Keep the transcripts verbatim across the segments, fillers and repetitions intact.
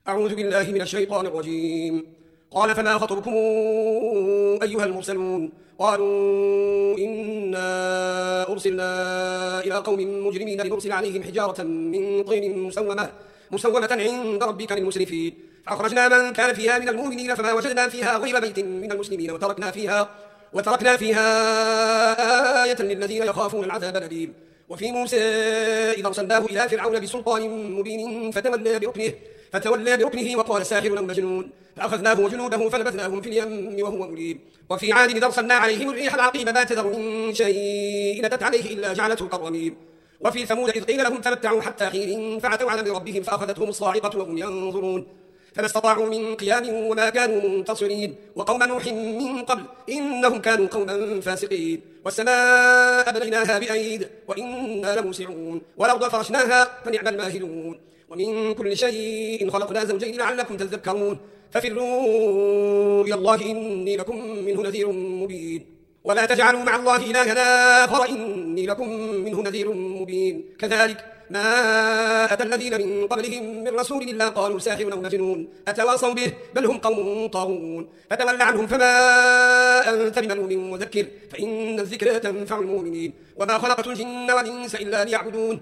أعوذ بالله من الشيطان الرجيم. قال فما خطبكم أيها المرسلون؟ قالوا إنا أرسلنا إلى قوم مجرمين لنرسل عليهم حجارة من طين مسومة مسومة عند ربك للمسرفين، فأخرجنا من كان فيها من المؤمنين فما وجدنا فيها غير بيت من المسلمين وتركنا فيها وتركنا فيها آية للذين يخافون العذاب الأليم. وفي موسى إذا أرسلناه إلى فرعون بسلطان مبين فتولى بركنه فتولى بركنه وقال ساحر أو مجنون، فأخذناه وجنوده فنبذناهم في اليم وهو مليم. وفي عاد إذا أرسلنا عليهم الريح العقيم ما تذر من شيء أتت عليه إلا جعلته كالرميم. وفي ثمود إذ قيل لهم تمتعوا حتى حين فعتوا على أمر ربهم فأخذتهم الصاعقة وهم ينظرون، فما استطاعوا من قيام وما كانوا منتصرين. وقوم نوح من قبل إنهم كانوا قوما فاسقين. والسماء بنيناها بأيد وإنا لموسعون، والأرض فرشناها فنعم الماهدون. ومن كل شيء خلقنا زوجين لعلكم تذكرون، ففروا إلى الله إني لكم منه نذير مبين. ولا تجعلوا مع الله إلها آخر إني لكم منه نذير مبين. كذلك ما أتى الذين من قبلهم من رسول إلا قالوا ساحر أو مجنون أتواصوا به بل هم قوم طاغون. فتول عنهم فما أنت بملوم وذكر فإن الذكرى تنفع المؤمنين. وما خلقت الجن والإنس إلا ليعبدون،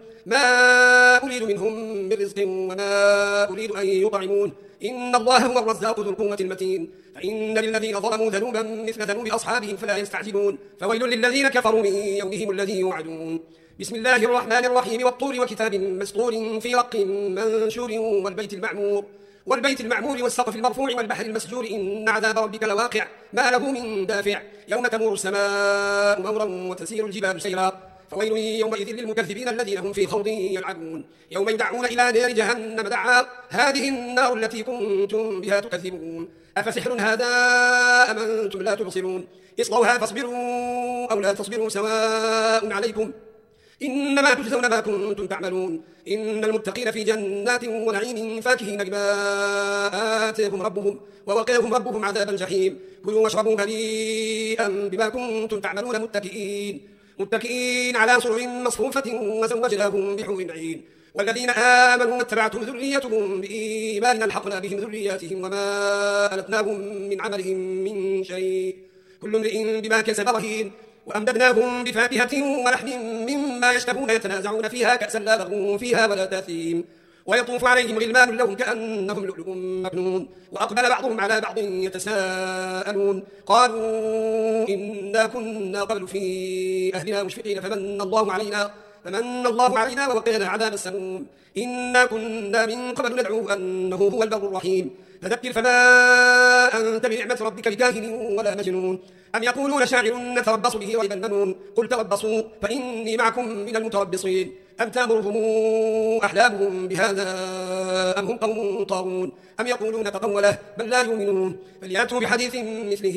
ما أريد منهم من رزق وما أريد أن يطعمون، إن الله هو الرزاق ذو القوة المتين. فإن للذين ظلموا ذنوبا مثل ذنوب أصحابهم فلا يستعجلون، فويل للذين كفروا من يومهم الذي يوعدون. بسم الله الرحمن الرحيم. والطور وكتاب مسطور في رق منشور والبيت المعمور والبيت المعمور والسقف المرفوع والبحر المسجور إن عذاب ربك لواقع ما له من دافع. يوم تمور السماء مورا وتسير الجبال سيرا، فويل يومئذ للمكذبين الذين هم في خوض يلعبون. يوم يدعون إلى نار جهنم دعا هذه النار التي كنتم بها تكذبون. أفسحر هذا أم أنتم لا تبصرون؟ اصلوها فاصبروا أو لا تصبروا سواء عليكم إنما تجزون ما كنتم تعملون. إن المتقين في جنات ونعيم فاكهين بما آتاهم ربهم ووقاهم ربهم عذاب الجحيم. كلوا واشربوا هنيئا بما كنتم تعملون متكئين متكئين على سرر مصفوفة وزوجناهم بحور عين. والذين آمنوا واتبعتهم ذريتهم بإيمان ألحقنا بهم ذرياتهم وما ألتناهم من عملهم من شيء كل امرئ بما كسب رهين. وأمددناهم بفاكهة ولحم مما يشتهون يتنازعون فيها كأسا لا لغو فيها ولا تأثيم. ويطوف عليهم غلمان لهم كأنهم لؤلؤ مكنون. وأقبل بعضهم على بعض يتساءلون قالوا إنا كنا قبل في أهلنا مشفقين فمن الله علينا فمن الله علينا ووقينا عذاب السموم. إنا كنا من قبل ندعوه أنه هو البر الرحيم. فذكر فما أنت بنعمة ربك بكاهن ولا مجنون. أم يقولون شاعر نتربص به ريب المنون قل تربصوا فإني معكم من المتربصين. أم تأمرهم أحلامهم بهذا أم هم قوم طاغون. أم يقولون تقوله بل لا يؤمنون. فليأتوا بحديث مثله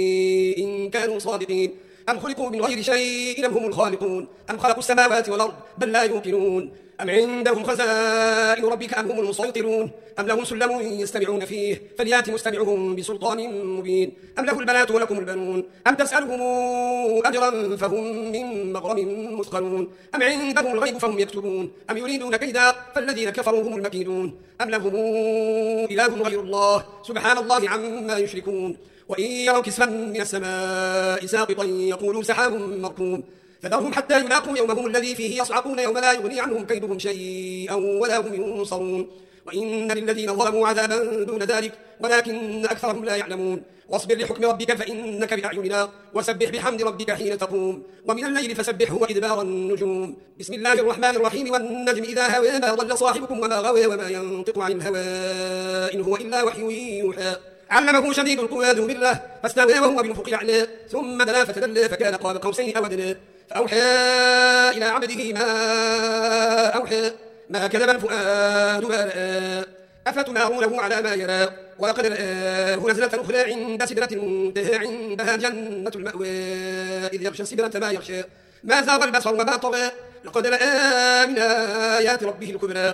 إن كانوا صادقين. أم خلقوا من غير شيء أم هم الخالقون. أم خلقوا السماوات والأرض بل لا يوقنون. أم عندهم خزائن ربك أم هم المسيطرون. أم لهم سلم يستمعون فيه فليات مستمعهم بسلطان مبين. أم له البنات ولكم البنون. أم تسألهم أجرا فهم من مغرم مثقلون. أم عندهم الغيب فهم يكتبون. أم يريدون كيدا فالذين كفروا هم المكيدون. أم لهم إله غير الله سبحان الله عما يشركون. وإن يروا كسفا من السماء ساقطا يقولوا سحاب مركوم. فذرهم حتى يلاقوا يومهم الذي فيه يصعقون يوم لا يغني عنهم كيدهم شيئا ولا هم ينصرون. وإن للذين ظلموا عذابا دون ذلك ولكن أكثرهم لا يعلمون. واصبر لحكم ربك فإنك بأعيننا وسبح بحمد ربك حين تقوم ومن الليل فسبحه وإدبار النجوم. بسم الله الرحمن الرحيم. والنجم إذا هوى ما ضل صاحبكم وما غوى وما ينطق عن الهوى إن هو إلا وحي يوحى. علمه شديد القوى ذو مرة فاستوى وهو بالأفق الأعلى ثم دنا فتدلى فكان قاب قوسين أو أدنى. فأوحى إلى عبده ما أوحى ما كذب الفؤاد ما رأى أفتمارونه على ما يرى. ولقد رآه نزلة أخرى عند سدرة المنتهى عندها جنة المأوى إذ يغشى السدرة ما يغشى ما زاغ البصر وما طغى لقد رأى من آيات ربه الكبرى.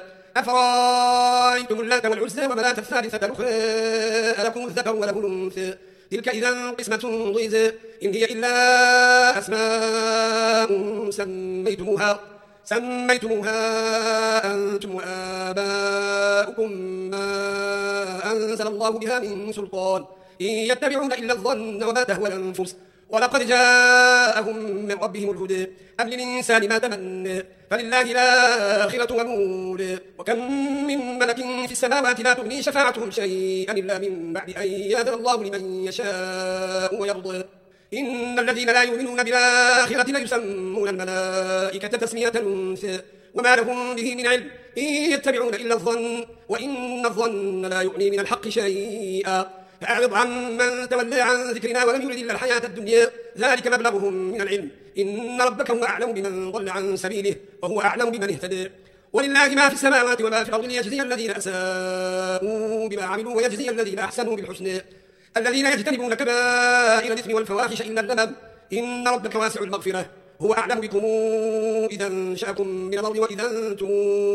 أفرأيتم اللات والعزى ومناة الثالثة الأخرى ألكم الذكر وله الأنثى تلك إذا قسمة ضيزى إن هي إلا أسماء سميتموها سميتموها أنتم وآباؤكم ما أنزل الله بها من سلطان إن يتبعون إلا الظن وما تهوى الأنفس ولقد جاءهم من ربهم الهدى أم للإنسان ما تمنى فلله الآخرة والأولى وكم من ملك في السماوات لا تغني شفاعتهم شيئا إلا من بعد أن يأذن الله لمن يشاء ويرضى إن الذين لا يؤمنون بالآخرة ليسمون الملائكة تسمية الأنثى وما لهم به من علم إن يتبعون إلا الظن وإن الظن لا يغني من الحق شيئا فأعرض عن من تولى عن ذكرنا ولم يرد إلا الحياة الدنيا ذلك مبلغهم من العلم إن ربك هو أعلم بمن ضل عن سبيله وهو أعلم بمن اهتدى ولله ما في السماوات وما في الأرض ليجزي الذين أساءوا بما عملوا ويجزي الذين أحسنوا بالحسنى الذين يجتنبون كبائر الإثم والفواحش إلا اللمم إن ربك واسع المغفرة هو أعلم بكم إذا أنشأكم من الأرض وإذا أنتم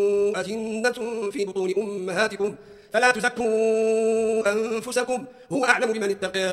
أجنة في بطون أمهاتكم فلا تزكوا أنفسكم هو أعلم بمن اتقى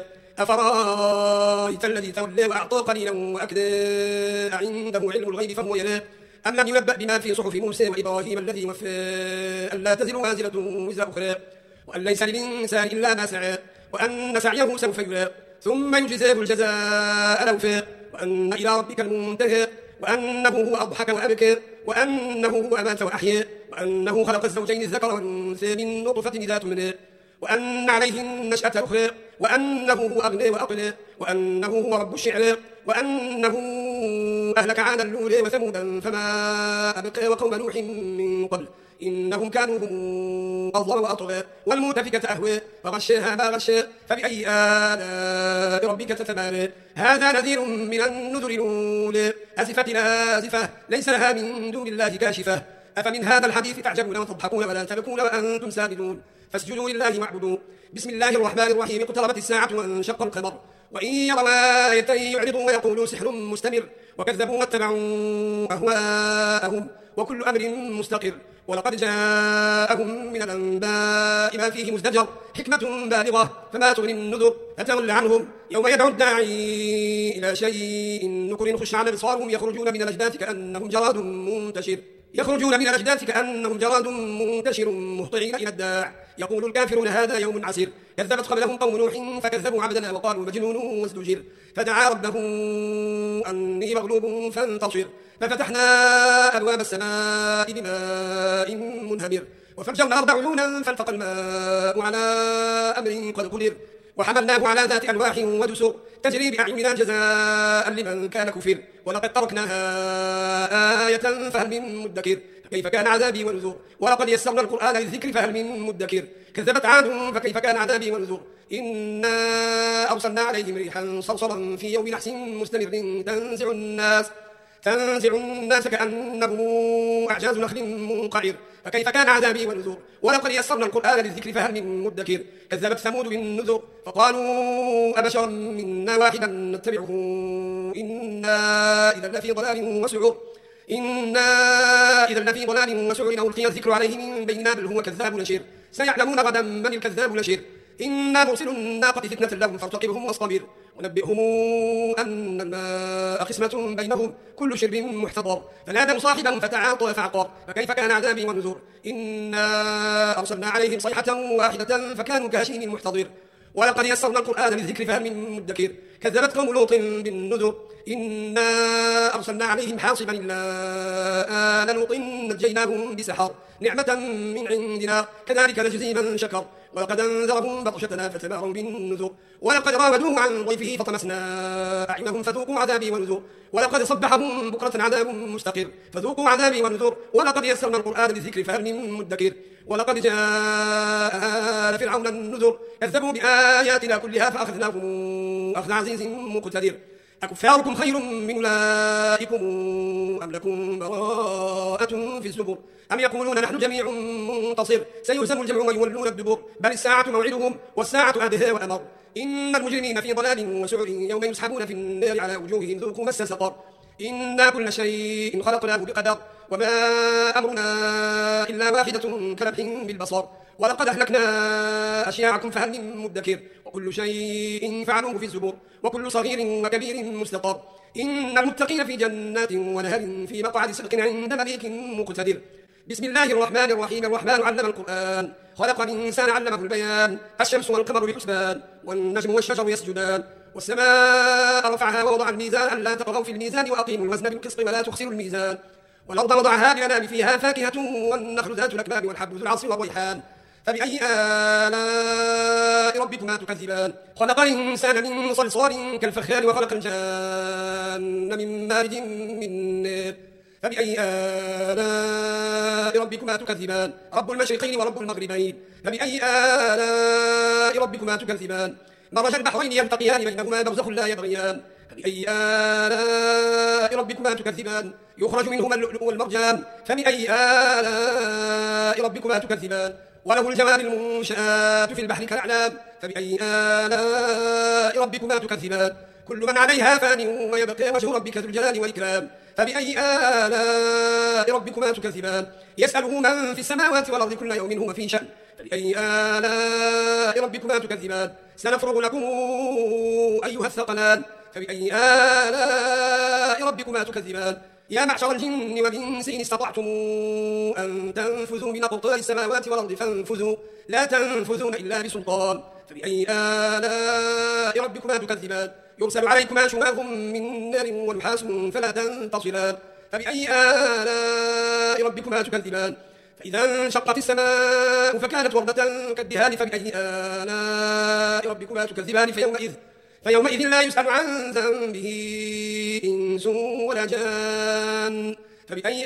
أفرأيت الذي تولى وأعطى قليلا وأكدى عنده علم الغيب فهو يرى أم لم ينبأ بما في صحف موسى وإبراهيم الذي وفى ألا تزر وازرة وزر أخرى وأن ليس للإنسان إلا ما سعى وأن سعيه سوف يرى ثم يجزاه الجزاء الأوفى وأن إلى ربك المنتهى وأنه هو أضحك وأبكى وأنه هو أمات وأحيا وأنه خلق الزوجين الذكر والأنثى من نطفة إذا تمنى وأن عليه النشأة الأخرى وأنه هو أغنى وأقنى وأنه هو رب الشعرى وأنه أهلك عادا الأولى وثمودا فما أبقى وقوم نوح من قبل إنهم كانوا هم أظلم وأطغى والمؤتفكة أهوى فغشاها ما غشى فبأي آلاء ربك تتمارى هذا نذير من النذر الأولى أزفت الآزفة ليس لها من دون الله كاشفة أفمن هذا الحديث تعجبون وتضحكون ولا تبكون وأنتم سامدون فاسجدوا لله واعبدوا بسم الله الرحمن الرحيم اقتربت الساعة وانشق القمر وإن يروا آية يعرضوا ويقولوا سحر مستمر وكذبوا واتبعوا أهواءهم وكل أمر مستقر ولقد جاءهم من الأنباء ما فيه مزدجر حكمة بالغة فما تغني النذر فتول عنهم يوم يدعو الداعي إلى شيء نكر خش على أبصارهم يخرجون من الأجداث كأنهم جراد منتشر يخرجون من الأجداث كأنهم جراد منتشر مهطعين إلى الداع يقول الكافرون هذا يوم عسير كذبت قبلهم قوم نوح فكذبوا عبدنا وقالوا مجنون وازدجر فدعا ربه أني مغلوب فانتصر ففتحنا أبواب السماء بماء منهمر وفجرنا الأرض عيونا فالتقى الماء على أمر قد قدر وحملناه على ذات ألواح ودسر تجري بأعيننا جزاء لمن كان كفر ولقد تركناها آية فهل من مدكر فكيف كان عذابي ونذر ولقد يسرنا القرآن للذكر فهل من مدكر كذبت عاد فكيف كان عذابي ونذر إنا أرسلنا عليهم ريحا صرصرا في يوم نحس مستمر تنزع الناس تنزع الناس كأنه أعجاز نخل منقعر فكيف كان عذابي ونذر ولقد يسرنا القرآن للذكر فهل من مدكر كذبت ثمود بالنذر فقالوا أبشرا منا واحدا نتبعه إنا إذا لفي ضلال وسعر إنا إذا لفي ضلال وسعر أو ألقي الذكر عليه من بيننا بل هو كذاب نشر سيعلمون غدا من الكذاب نشر إنا مرسل الناقة فتنة لهم فارتقبهم واصطبر ونبئهم أن الماء قسمة بينهم كل شرب محتضر فنادوا صاحبهم فتعاطى فعقر فكيف كان عذابي ونذر إنا أرسلنا عليهم صيحة واحدة فكانوا كهشيم المحتضر ولقد يسرنا القرآن للذكر فهل من مدكر كذبت قوم لوط بالنذر إنا أرسلنا عليهم حاصبا إلا آل لوط نجيناهم بسحر نعمة من عندنا كذلك نجزي من شكر ولقد أنذرهم بطشتنا فتماروا بالنذر ولقد راودوه عن ضيفه فطمسنا أعينهم فذوقوا عذابي ونذر ولقد صبحهم بكرة عذاب مستقر فذوقوا عذابي ونذر ولقد يسرنا القرآن للذكر فهل من مدكر ولقد جاء آل فرعون النذر كذبوا بآياتنا كلها فأخذناهم أخذ عزيز مقتدر أكفاركم خير من أولئكم أم لكم براءة في الزبر أم يقولون نحن جميع منتصر سيهزم الجمع ويولون الدبر بل الساعة موعدهم والساعة أدهى وأمر إن المجرمين في ضلال وسعر يوم يسحبون في النار على وجوههم ذوقوا مس سقر إنا كل شيء خلقناه بقدر وما أمرنا إلا واحدة كلمح بالبصر ولقد أهلكنا أشياعكم فهل من مدكر وكل شيء فعلوه في الزبور وكل صغير وكبير مستطر إن المتقين في جنات ونهر في مقعد صدق عند مليك مقتدر. بسم الله الرحمن الرحيم. الرحمن علم القرآن خلق الإنسان علمه البيان. الشمس والقمر بحسبان والنجم والشجر يسجدان والسماء رفعها ووضع الميزان ألا تطغوا في الميزان وأقيموا الوزن بالقسط ولا تخسروا الميزان والأرض وضعها لينام فيها فاكهة والنخل ذات الأكمام والحب ذو العصف والريحان فبأي آلاء ربكما تكذبان. خلق الإنسان من صلصال كالفخار وخلق الجان من مارج من نار فبأي آلاء ربكما تكذبان. رب المشرقين ورب المغربين فبأي آلاء ربكما تكذبان. مرج البحرين يلتقيان بينهما برزخ لا يبغيان فبأي آلاء ربكما تكذبان. يخرج منهما اللؤلؤ والمرجان فبأي آلاء ربكما تكذبان. وله الجوار المنشآت في البحر كالأعلام فبأي آلاء ربكما تكذبان. كل من عليها فان ويبقى وجه ربك ذو الجلال والإكرام فبأي آلاء ربكما تكذبان. يسأله من في السماوات والأرض كل يوم هو في شأن فبأي آلاء ربكما تكذبان. سنفرغ لكم أيها الثقلان فبأي آلاء ربكما تكذبان. يا معشر الجن والإنس إن استطعتم أن تنفذوا من أقطار السماوات والأرض فانفذوا لا تنفذون إلا بسلطان فبأي آلاء ربكما تكذبان. يرسل عليكما شواظ من نار ونحاس فلا تنتصران فبأي آلاء ربكما تكذبان. فإذا انشقت السماء فكانت وردة كالدهان فبأي آلاء ربكما تكذبان. فيومئذ فيومئذ لا يسأل عن ذنبه إنس ولا جان فبأي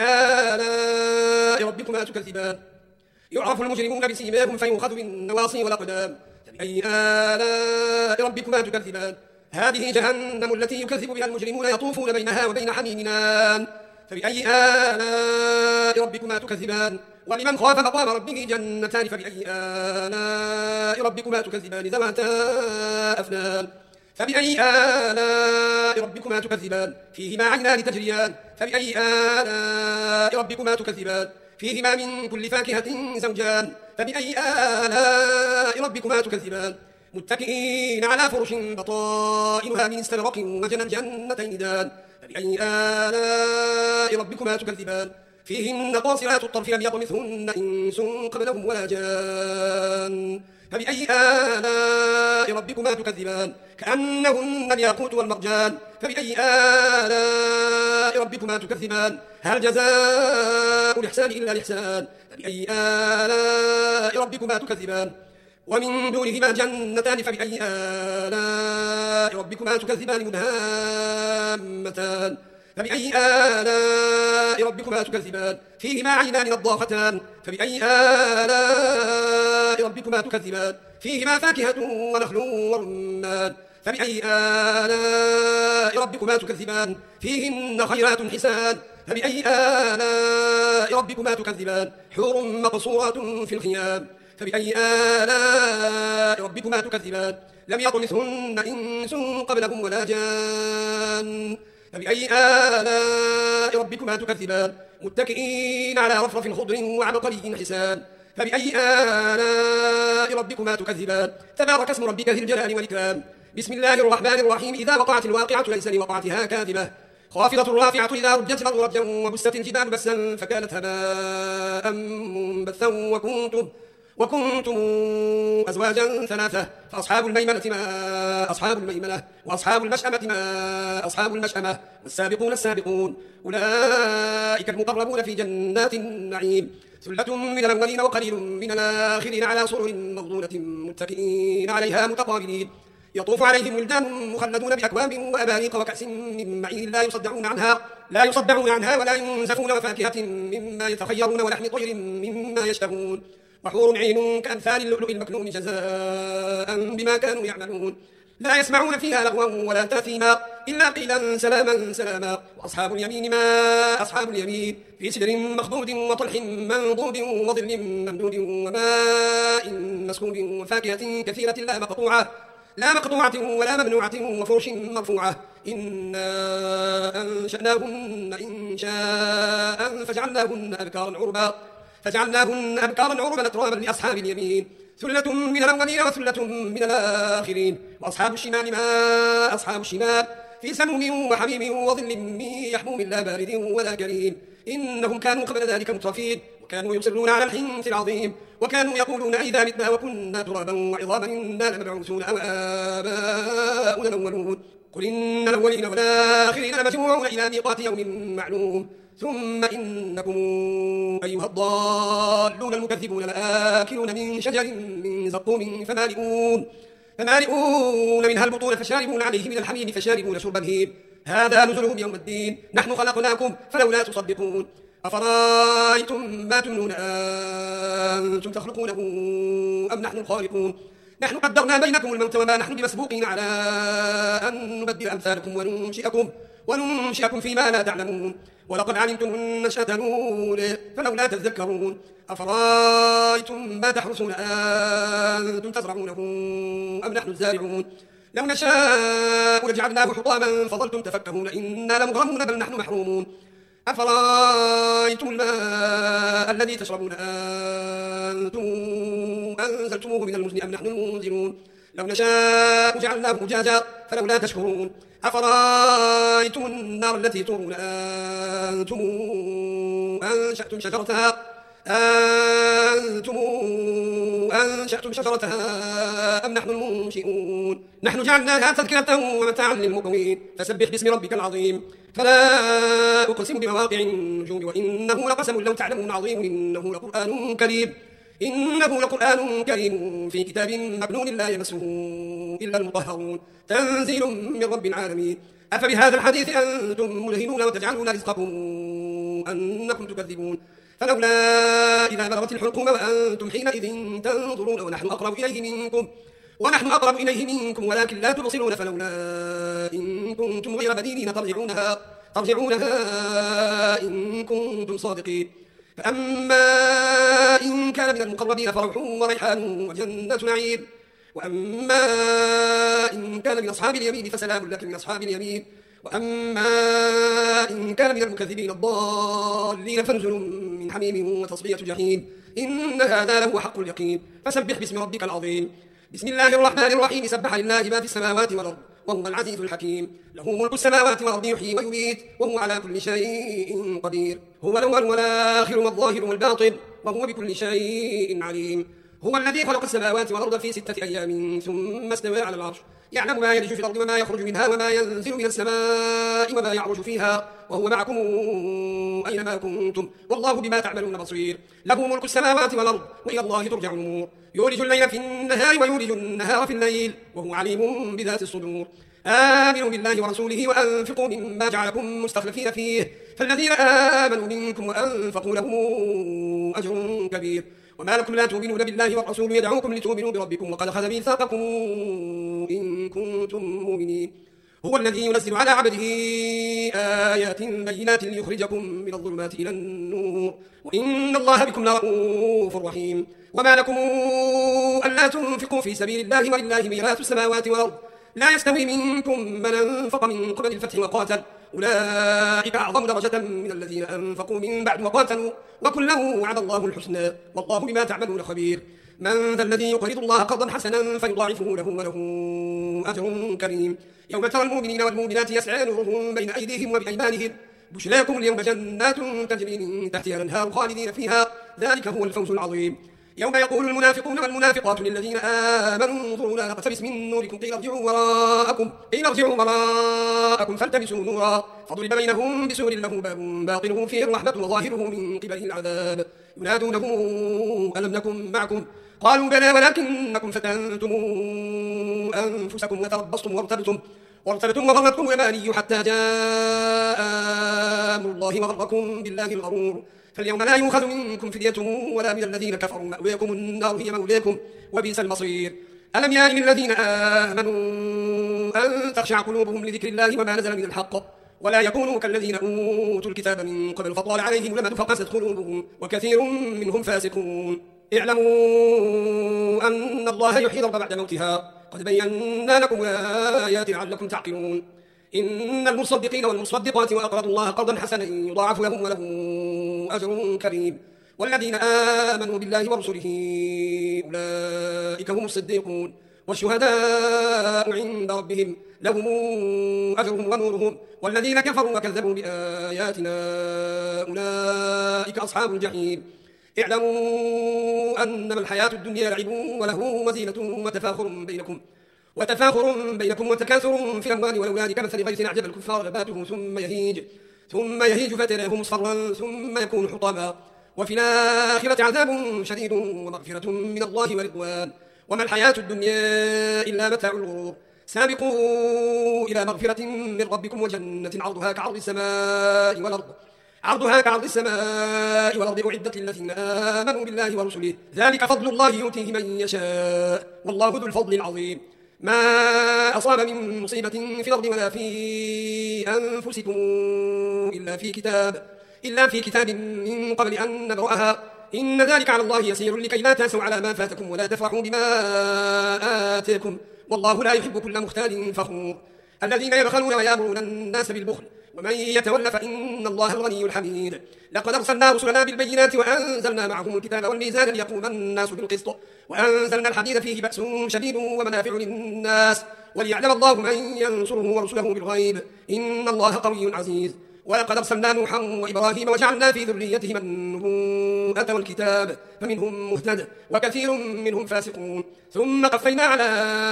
آلاء ربكما تكذبان. يعرف المجرمون بسيماهم فيؤخذ بالنواصي والأقدام فبأي آلاء ربكما تكذبان. هذه جهنم التي يكذب بها المجرمون يطوفون بينها وبين حميم آن فبأي آلاء ربكما تكذبان. ولمن خاف مقام ربه جنتان فبأي آلاء ربكما تكذبان ذواتا أفنان فبأي آلاء ربكما تكذبان. فيهما عينان تجريان فبأي آلاء ربكما تكذبان. فيهما من كل فاكهة زوجان فبأي آلاء ربكما تكذبان. متكئين على فرش بطائنها من استبرق وجنى الجنتين دان فبأي آلاء ربكما تكذبان. فيهن قاصرات الطرف لم يطمثهن إنس قبلهم ولا جان فبأي آلاء ربكما تكذبان. كأنهن الياقوت والمرجان فبأي آلاء ربكما تكذبان. هل جزاء الإحسان إلا الإحسان فبأي آلاء ربكما تكذبان. ومن دونهما جنتان فبأي آلاء ربكما تكذبان مدهامتان فبأي آلاء ربكما تكذبان. فيهما عينان نضاختان فبأي آلاء ربكما تكذبان. فيهما فاكهة ونخل ورمان فبأي آلاء ربكما تكذبان. فيهن خيرات حسان فبأي آلاء ربكما تكذبان. حور مقصورات في الخيام فبأي آلاء ربكما تكذبان. لم يطمثهن إنس قبلهم ولا جان فبأي آلاء ربكما تكذبان. متكئين على رفرف خضر وعبقري حسان فبأي آلاء ربكما تكذبان. تبارك اسم ربك ذي الجلال والإكرام. بسم الله الرحمن الرحيم. إذا وقعت الواقعة ليس لوقعتها كاذبة خافضة رافعة إذا رجت الأرض رجا وبست الجبال بسا فكانت هباء منبثا وكنتم وكنتم أزواجا ثلاثة فأصحاب الميمنة ما أصحاب الميمنة وأصحاب المشأمة ما أصحاب المشأمة والسابقون السابقون أولئك المقربون في جنات النعيم ثلة من الأولين وقليل من الآخرين على سرر موضونة متكئين عليها متقابلين يطوف عليهم ولدان مخلدون بأكواب وأباريق وكأس من معين لا يصدعون عنها لا يصدعون عنها ولا ينزفون وفاكهة مما يتخيرون ولحم طير مما يشتهون وحور عين كأمثال اللؤلؤ المكنون جزاء بما كانوا يعملون لا يسمعون فيها لغوا ولا تأثيما إلا قيلا سلاما سلاما وأصحاب اليمين ما أصحاب اليمين في سدر مخضود وطلح منضود وظل ممدود وماء مسكوب وفاكهة كثيرة لا مقطوعة لا مقطوعة ولا ممنوعة وفرش مرفوعة إنا أنشأناهن إنشاء فجعلناهن أبكارا عربا فجعلناهن أبكارا عربا أترابا لأصحاب اليمين ثلة من الأولين وثلة من الآخرين. وأصحاب الشمال ما أصحاب الشمال في سموم وحميم وظل من يحموم لا بارد ولا كريم. إنهم كانوا قبل ذلك مترفين وكانوا يصرون على الحنث العظيم وكانوا يقولون أئذا متنا وكنا ترابا وعظاما إنا لمبعوثون أو آباؤنا الأولون. قل إن الأولين والآخرين لمجموعون إلى ميقات يوم معلوم ثم إنكم أيها الضالون المكذبون لآكلون من شجر من زقوم فمالئون فمالئون منها البطون فشاربون عليه من الحميم فشاربون شرب الهيم هذا نزلهم يوم الدين نحن خلقناكم فلولا تصدقون. أفرأيتم ما تمنون أنتم تخلقونه أم نحن الخالقون نحن قدرنا بينكم الموت وما نحن بمسبوقين على أن نبدل أمثالكم وننشئكم وننشئكم فيما لا تعلمون ولقد علمتم النشأة الأولى فلولا تذكرون. أفرأيتم ما تحرثون أنتم تزرعونه أم نحن الزارعون لو نشاء لجعلناه حطاما فظلتم تفكهون إنا لمغرمون بل نحن محرومون. أفرأيتم الماء الذي تشربون أنتم أنزلتموه من المزن أم نحن المنزلون لو نشاء جعلناه أجاجا فلولا تشكرون. أفرأيتم النار التي تورون أنتم أنشأتم شجرتها أنتم أنشأتم شجرتها أم نحن المنشئون نحن جعلناها تذكرة ومتاعا للمقوين فسبح باسم ربك العظيم. فلا أقسم بمواقع النجوم وإنه لقسم لو تعلمون عظيم إنه لقرآن كريم إنه لقرآن كريم في كتاب مكنون لا يمسه إلا المطهرون تنزيل من رب العالمين. أفبهذا الحديث أنتم مدهنون وتجعلون رزقكم أنكم تكذبون فلولا إذا بلغت الحلقوم وأنتم حينئذ تنظرون ونحن أقرب إليه منكم ونحن أقرب إليه منكم ولكن لا تبصرون فلولا إن كنتم غير مدينين ترجعونها ترجعونها إن كنتم صادقين. فأما إن كان من المقربين فروح وريحان وجنة نعيم وأما إن كان من أصحاب اليمين فسلام لك من أصحاب اليمين وأما إن كان من المكذبين الضالين فنزل من حميم وتصفية جحيم إن هذا لهو حق اليقين. فسبح باسم ربك العظيم. بسم الله الرحمن الرحيم. سبح لله ما في السماوات والأرض وهو العزيز الحكيم له ملك السماوات والأرض يحيي ويميت وهو على كل شيء قدير. هو الأول والآخر والظاهر والباطن وهو بكل شيء عليم. هو الذي خلق السماوات والأرض في ستة أيام ثم استوى على العرش يعلم ما يلج في الأرض وما يخرج منها وما ينزل من السماء وما يعرج فيها وهو معكم أينما كنتم والله بما تعملون بصير. له ملك السماوات والأرض وإلى الله ترجع الأمور يولج الليل في النهار ويولج النهار في الليل وهو عليم بذات الصدور. آمنوا بالله ورسوله وأنفقوا مما جعلكم مستخلفين فيه فالذين آمنوا منكم وأنفقوا لهم أجر كبير. وما لكم لا تؤمنون بالله والرسول يدعوكم لتؤمنوا بربكم وقد أخذ ميثاقكم إن كنتم مؤمنين. هو الذي ينزل على عبده آيات بينات ليخرجكم من الظلمات إلى النور وإن الله بكم لرؤوف رحيم. وما لكم ألا تنفقوا في سبيل الله ولله ميراث السماوات والأرض لا يستوي منكم من أنفق من قبل الفتح وقاتل أولئك أعظم درجة من الذين أنفقوا من بعد وقاتلوا وكلا وعد الله الحسنى والله بما تعملون خبير. من ذا الذي يقرض الله قرضا حسنا فيضاعفه له وله أجر كريم. يوم ترى المؤمنين والمؤمنات يسعى نورهم بين أيديهم وبأيمانهم بشراكم اليوم جنات تجري من تحتها الأنهار خالدين فيها ذلك هو الفوز العظيم. يوم يقول المنافقون والمنافقات للذين آمنوا انظرونا نقتبس من نوركم قيل ارجعوا وراءكم قيل ارجعوا وراءكم فالتمسوا نورا فضرب بينهم بسور له باب باطنه فيه الرحمة وظاهره من قبله العذاب ينادونه ألم نكن معكم قالوا بلى ولكنكم فتنتم أنفسكم وتربصتم وارتبتم وارتبتم وغرتكم الأماني حتى جاء أمر الله وغركم بالله الغرور. فاليوم لا يؤخذ منكم فدية ولا من الذين كفروا مأواكم النار هي مولاكم وبئس المصير. ألم يأن للذين آمنوا أن تخشع قلوبهم لذكر الله وما نزل من الحق ولا يكونوا كالذين أوتوا الكتاب من قبل فطال عليهم الأمد فقست قلوبهم وكثير منهم فاسقون. اعلموا أن الله يحيي الأرض بعد موتها قد بينا لكم الآيات لعلكم تعقلون. إن المصدقين والمصدقات وأقرضوا الله قرضا حسنا يضاعف لهم وله أجر كريم. والذين آمنوا بالله ورسله أولئك هم الصديقون والشهداء عند ربهم لهم أجرهم ونورهم والذين كفروا وكذبوا بآياتنا أولئك أصحاب الجحيم اعلموا أنما الحياة الدنيا لعب وله وزينة وتفاخر بينكم وتفاخر بينكم وتكاثر في الأموال والأولاد كمثل غيث أعجب الكفار نباته ثم يهيج ثم يهيج فتراه مصفرا ثم يكون حطاما وفي الآخرة عذاب شديد ومغفرة من الله ورضوان وما الحياة الدنيا إلا متاع الغرور سابقوا إلى مغفرة من ربكم وجنة عرضها كعرض السماء والأرض عرضها كعرض السماء والأرض أعدت للذين آمنوا بالله ورسله ذلك فضل الله يؤتيه من يشاء والله ذو الفضل العظيم ما أصاب من مصيبة في الأرض ولا في أنفسكم إلا في كتاب إلا في كتاب من قبل أن نبرأها إن ذلك على الله يسير لكي لا تأسوا على ما فاتكم ولا تفرحوا بما آتاكم والله لا يحب كل مختال فخور الذين يبخلون ويأمرون الناس بالبخل ومن يتول فإن الله الغني الحميد لقد أرسلنا رسلنا بالبينات وأنزلنا معهم الكتاب والميزان ليقوم الناس بالقسط وأنزلنا الحديد فيه بأس شديد ومنافع للناس وليعلم الله من ينصره ورسله بالغيب إن الله قوي عزيز ولقد أرسلنا نوحا وإبراهيم وجعلنا في ذريتهما النبوءة والكتاب فمنهم مهتد وكثير منهم فاسقون ثم قفينا على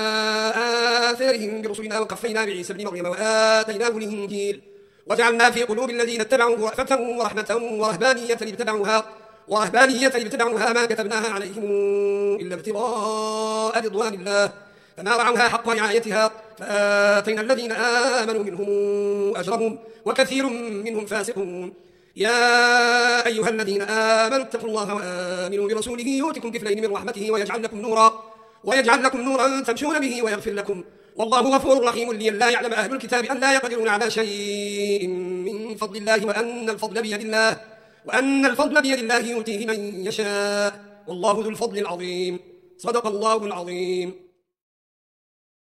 آثارهم برسلنا وقفينا بعيسى ابن مريم وآتيناه الإنجيل وجعلنا في قلوب الذين اتبعوه رأفة ورحمة ورهبانية ابتدعوها ورهبانية ابتدعوها ما كتبناها عليهم إلا ابتغاء رضوان الله فما رعوها حق رعايتها فآتينا الذين آمنوا منهم أجرهم وكثير منهم فاسقون يا أيها الذين آمنوا اتقوا الله وآمنوا برسوله يؤتكم كفلين من رحمته ويجعل لكم نورا ويجعل لكم نورا تمشون به ويغفر لكم والله غفور رحيم لئلا يعلم أهل الكتاب أن لا يقدرون على شيء من فضل الله وأن الفضل بيد الله وأن الفضل بيد الله يؤتيه من يشاء والله ذو الفضل العظيم صدق الله العظيم.